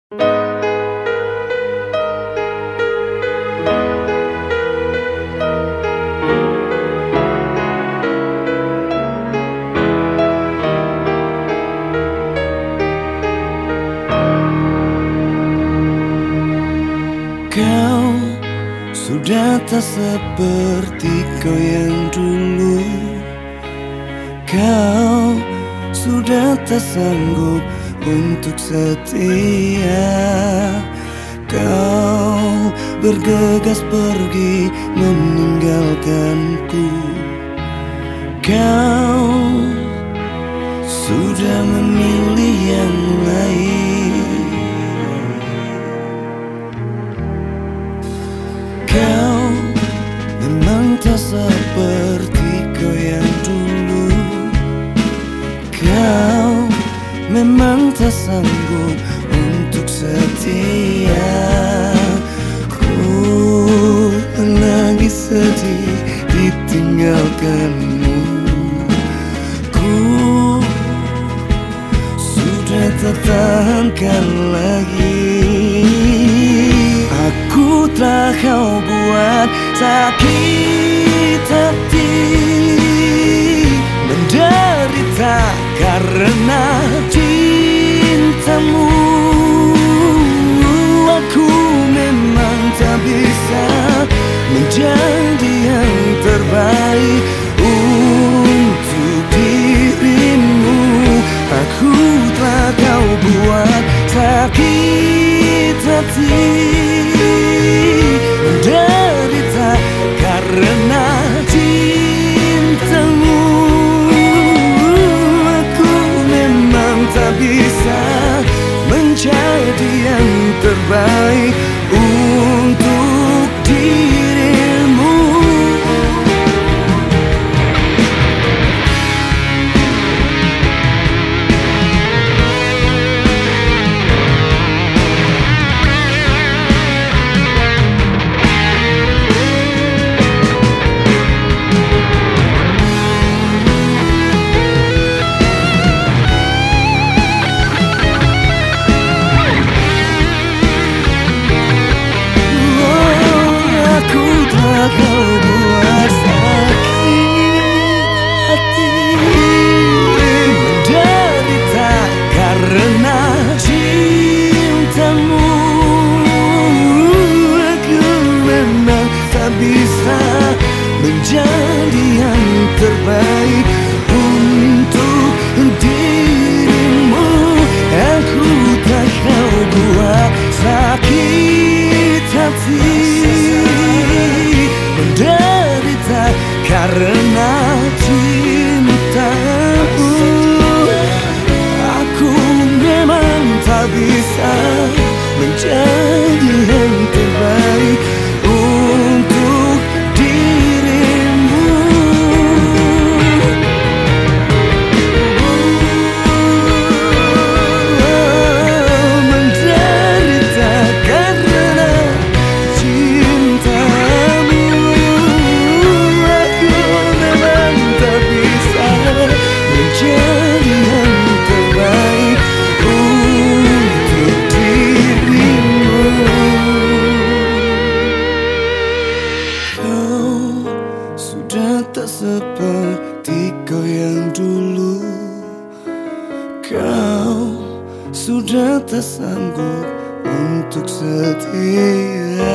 Kau sudah tak seperti kau yang dulu. Kau sudah tak sanggup untuk setia. Kau bergegas pergi meninggalkanku. Kau sudah memilih yang lain. Kau memang tak seperti kau yang dulu. Kau memang tak sanggup untuk setia. Ku lagi sedih ditinggalkanmu. Ku sudah tak tahankan lagi. Aku telah kau buat sakit hati, menderita karena cintamu. Aku memang tak bisa menjadi yang terbaik untuk dirimu. Aku telah kau buat sakit hati, menderita karena cintamu. Aku memang tak bisa menjadi yang terbaik untuk dirimu. Kau buat sakit hati, menderita karena cintamu. Aku memang tak bisa menjadi yang terbaik untuk dirimu. Aku tak kau buat sakit hati, menderita karena cintamu. Aku memang tak bisa menjadi yang terbaik untuk dirimu. Menderita karena cintamu. Aku memang tak bisa menjadi yang terbaik untuk dirimu. Kau sudah tak seperti kau yang dulu. Kau sudah tak sanggup untuk setia.